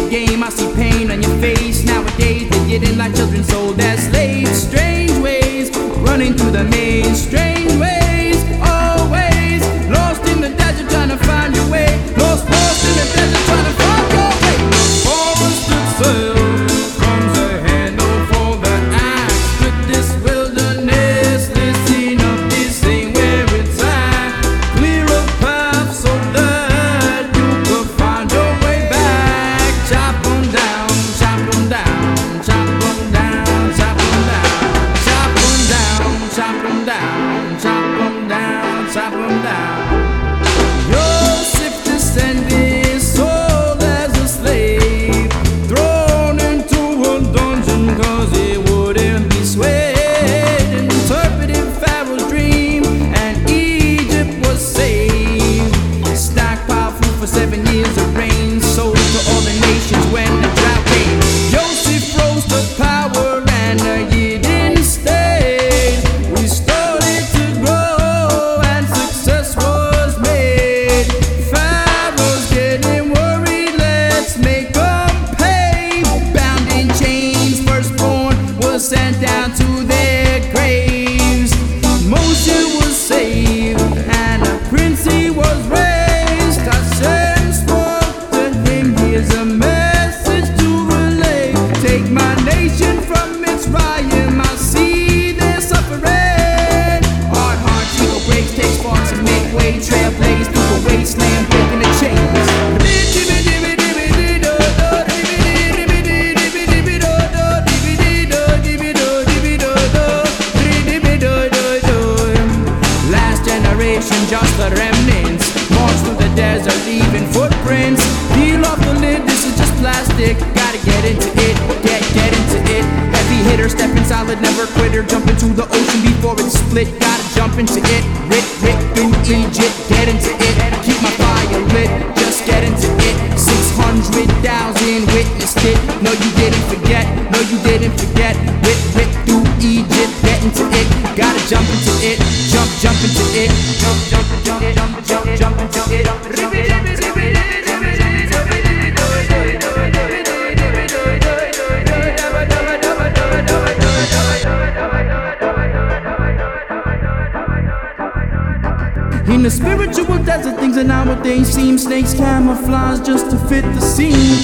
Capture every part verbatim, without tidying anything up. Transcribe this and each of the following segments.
game. I see pain on your face. Nowadays they're getting like children sold as slaves. Strange ways, running through the maze. Strange ways, always lost in the desert trying to find your way. Lost, lost in the desert trying to find your way. The forest itself comes a handle for the axe. With this wilderness, listen up, this ain't where it's at. Clear a path so that you can find your way back. Chop 'em down, chop 'em down, chop 'em down, chop 'em down, chop 'em down, chop 'em down, chop 'em down, chop 'em down. Joseph descended his soul as a slave, thrown into a dungeon cause he wouldn't be swayed. Interpreted Pharaoh's dream and Egypt was saved. Stockpile food for seven years of rain, sold to all the nations when the drought came. Joseph rose to power and a year didn't stay. We started to grow and success was made. Pharaoh's getting worried, let's make 'em pay. Bound in chains, firstborn was sent down to their graves. Moses was saved and a prince he was raised. Hashem spoke to him, here's a message to relay. Take my nation from Mitzrayim, I see their suffering. Hard hearts, ego breaks, take sparks and make way. Trailblaze through the wasteland, breaking the chains. Last generation, just the remnants. March through the desert, leaving footprints. Peel off the lid, this is just plastic. Gotta get into it, get, get into it. Heavy hitter, stepping solid, never quitter. Jump into the ocean before it's split. Gotta jump into it. Rip, rip in Egypt, get into it. Keep my fire lit, just get into it. six hundred thousand witnessed it. No, you didn't forget, no, you didn't forget. Rip, rip through Egypt, get into it. Gotta jump into it, jump, jump into it. Jump, jump, jump, jump, jump, jump into it. Jump, jump into it. In the spiritual desert, things are not what they seem. Snakes camouflage just to fit the scene.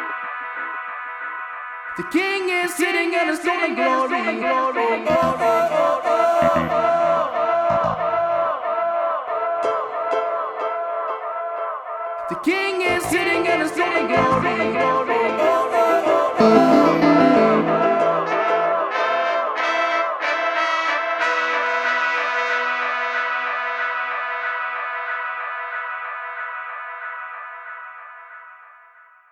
The king is sitting on his throne of glory.